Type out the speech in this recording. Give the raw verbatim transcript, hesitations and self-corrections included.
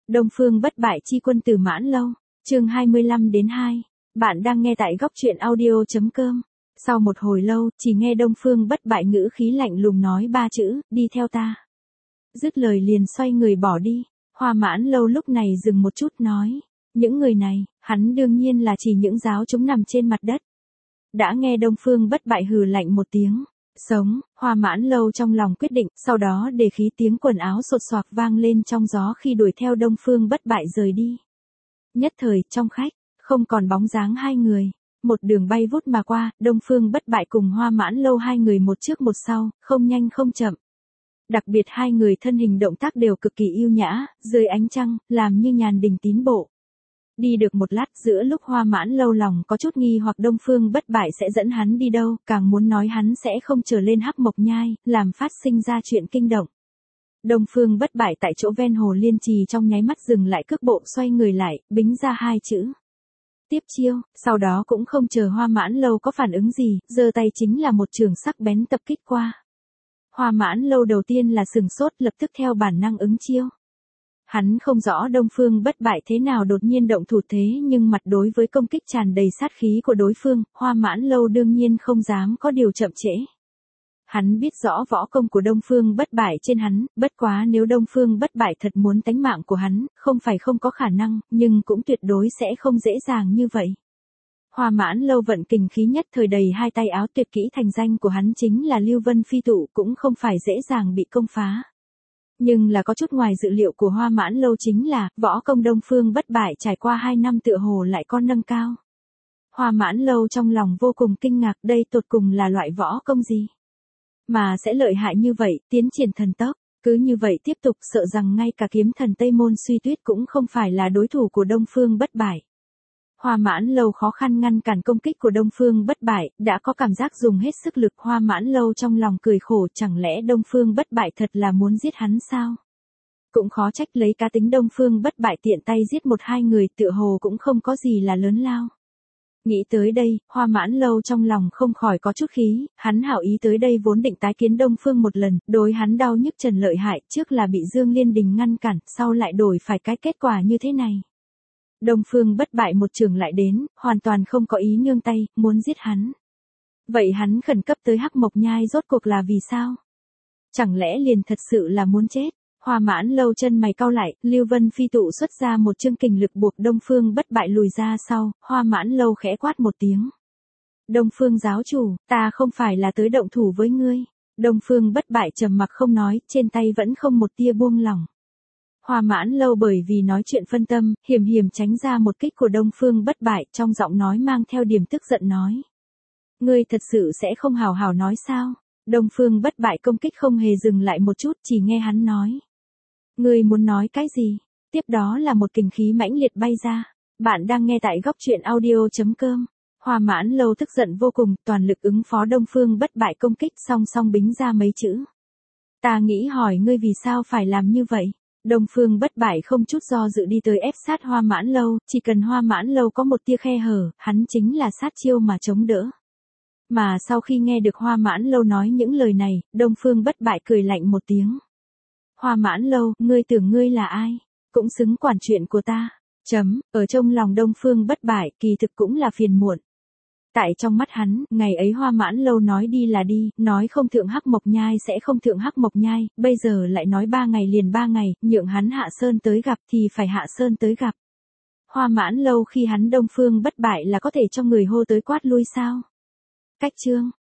Đông Phương Bất Bại chi quân Tử Mãn Lâu, chương hai mươi lăm đến hai. Bạn đang nghe tại góc truyện audio.com. Sau một hồi lâu, chỉ nghe Đông Phương Bất Bại ngữ khí lạnh lùng nói ba chữ, đi theo ta. Dứt lời liền xoay người bỏ đi. Hoa Mãn Lâu lúc này dừng một chút nói, những người này, hắn đương nhiên là chỉ những giáo chúng nằm trên mặt đất. Đã nghe Đông Phương Bất Bại hừ lạnh một tiếng. Sống, Hoa Mãn Lâu trong lòng quyết định, sau đó để khí tiếng quần áo sột soạc vang lên trong gió khi đuổi theo Đông Phương Bất Bại rời đi. Nhất thời, trong khách, không còn bóng dáng hai người. Một đường bay vút mà qua, Đông Phương Bất Bại cùng Hoa Mãn Lâu hai người một trước một sau, không nhanh không chậm. Đặc biệt hai người thân hình động tác đều cực kỳ yêu nhã, dưới ánh trăng, làm như nhàn đình tín bộ. Đi được một lát giữa lúc Hoa Mãn Lâu lòng có chút nghi hoặc Đông Phương Bất Bại sẽ dẫn hắn đi đâu, càng muốn nói hắn sẽ không trở lên Hắc Mộc Nhai, làm phát sinh ra chuyện kinh động. Đông Phương Bất Bại tại chỗ ven hồ Liên Trì trong nháy mắt dừng lại cước bộ xoay người lại, bính ra hai chữ. Tiếp chiêu, sau đó cũng không chờ Hoa Mãn Lâu có phản ứng gì, giơ tay chính là một trường sắc bén tập kích qua. Hoa Mãn Lâu đầu tiên là sừng sốt lập tức theo bản năng ứng chiêu. Hắn không rõ Đông Phương Bất Bại thế nào đột nhiên động thủ thế nhưng mặt đối với công kích tràn đầy sát khí của đối phương, Hoa Mãn Lâu đương nhiên không dám có điều chậm trễ. Hắn biết rõ võ công của Đông Phương Bất Bại trên hắn, bất quá nếu Đông Phương Bất Bại thật muốn tánh mạng của hắn, không phải không có khả năng, nhưng cũng tuyệt đối sẽ không dễ dàng như vậy. Hoa Mãn Lâu vận kình khí nhất thời đầy hai tay áo tuyệt kỹ thành danh của hắn chính là Lưu Vân Phi Tụ cũng không phải dễ dàng bị công phá. Nhưng là có chút ngoài dự liệu của Hoa Mãn Lâu chính là, võ công Đông Phương Bất Bại trải qua hai năm tựa hồ lại có nâng cao. Hoa Mãn Lâu trong lòng vô cùng kinh ngạc đây tột cùng là loại võ công gì? Mà sẽ lợi hại như vậy, tiến triển thần tốc, cứ như vậy tiếp tục sợ rằng ngay cả kiếm thần Tây Môn Suy Tuyết cũng không phải là đối thủ của Đông Phương Bất Bại. Hoa Mãn Lâu khó khăn ngăn cản công kích của Đông Phương Bất Bại, đã có cảm giác dùng hết sức lực. Hoa Mãn Lâu trong lòng cười khổ, chẳng lẽ Đông Phương Bất Bại thật là muốn giết hắn sao? Cũng khó trách lấy cá tính Đông Phương Bất Bại tiện tay giết một hai người tựa hồ cũng không có gì là lớn lao. Nghĩ tới đây, Hoa Mãn Lâu trong lòng không khỏi có chút khí, hắn hảo ý tới đây vốn định tái kiến Đông Phương một lần, đối hắn đau nhức trần lợi hại, trước là bị Dương Liên Đình ngăn cản, sau lại đổi phải cái kết quả như thế này. Đông Phương Bất Bại một trường lại đến, hoàn toàn không có ý nương tay, muốn giết hắn. Vậy hắn khẩn cấp tới Hắc Mộc Nhai rốt cuộc là vì sao? Chẳng lẽ liền thật sự là muốn chết? Hoa Mãn Lâu chân mày cau lại, Lưu Vân Phi Tụ xuất ra một chương kình lực buộc Đông Phương Bất Bại lùi ra sau, Hoa Mãn Lâu khẽ quát một tiếng. Đông Phương giáo chủ, ta không phải là tới động thủ với ngươi. Đông Phương Bất Bại trầm mặc không nói, trên tay vẫn không một tia buông lỏng. Hoa Mãn Lâu bởi vì nói chuyện phân tâm, hiểm hiểm tránh ra một kích của Đông Phương Bất Bại, trong giọng nói mang theo điểm tức giận nói. Ngươi thật sự sẽ không hào hào nói sao? Đông Phương Bất Bại công kích không hề dừng lại một chút, chỉ nghe hắn nói. Ngươi muốn nói cái gì? Tiếp đó là một kình khí mãnh liệt bay ra. Bạn đang nghe tại góc truyện audio.com. Hoa Mãn Lâu tức giận vô cùng, toàn lực ứng phó Đông Phương Bất Bại công kích song song bính ra mấy chữ. Ta nghĩ hỏi ngươi vì sao phải làm như vậy? Đông Phương Bất Bại không chút do dự đi tới ép sát Hoa Mãn Lâu, chỉ cần Hoa Mãn Lâu có một tia khe hở, hắn chính là sát chiêu mà chống đỡ. Mà sau khi nghe được Hoa Mãn Lâu nói những lời này, Đông Phương Bất Bại cười lạnh một tiếng. Hoa Mãn Lâu, ngươi tưởng ngươi là ai? Cũng xứng quản chuyện của ta. Chấm, ở trong lòng Đông Phương Bất Bại, kỳ thực cũng là phiền muộn. Tại trong mắt hắn, ngày ấy Hoa Mãn Lâu nói đi là đi, nói không thượng Hắc Mộc Nhai sẽ không thượng Hắc Mộc Nhai, bây giờ lại nói ba ngày liền ba ngày, nhượng hắn hạ sơn tới gặp thì phải hạ sơn tới gặp. Hoa Mãn Lâu khi hắn Đông Phương Bất Bại là có thể cho người hô tới quát lui sao? Cách chương,